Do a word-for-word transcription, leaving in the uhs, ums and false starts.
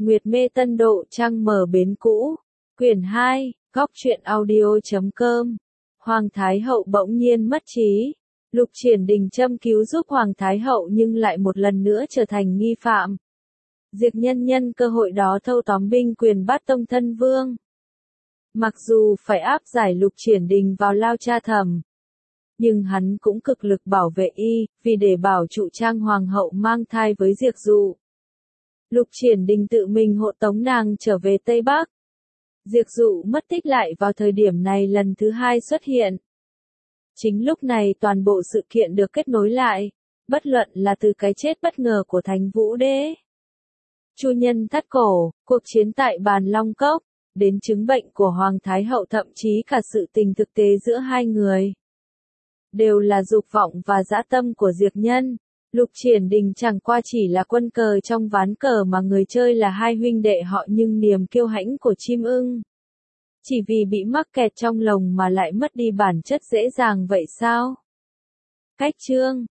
Nguyệt Mê Tân Độ Trăng mở bến cũ. Quyển hai, góc truyện audio.com. Hoàng Thái Hậu bỗng nhiên mất trí. Lục Triển Đình châm cứu giúp Hoàng Thái Hậu nhưng lại một lần nữa trở thành nghi phạm. Diệp Nhân nhân cơ hội đó thâu tóm binh quyền bắt tông thân vương. Mặc dù phải áp giải Lục Triển Đình vào lao tra thẩm, nhưng hắn cũng cực lực bảo vệ y, vì để bảo trụ Trang Hoàng hậu mang thai với Diệp Dụ. Lục Triển Đình tự mình hộ tống nàng trở về Tây Bắc. Diệp Dụ mất tích lại vào thời điểm này lần thứ hai xuất hiện. Chính lúc này toàn bộ sự kiện được kết nối lại, bất luận là từ cái chết bất ngờ của Thành Vũ Đế, Chu Nhân thắt cổ, cuộc chiến tại Bàn Long Cốc, đến chứng bệnh của Hoàng Thái Hậu, thậm chí cả sự tình thực tế giữa hai người. Đều là dục vọng và dã tâm của Diệp Nhân. Lục Triển Đình chẳng qua chỉ là quân cờ trong ván cờ mà người chơi là hai huynh đệ họ, nhưng niềm kiêu hãnh của chim ưng. Chỉ vì bị mắc kẹt trong lồng mà lại mất đi bản chất dễ dàng vậy sao? Cách chương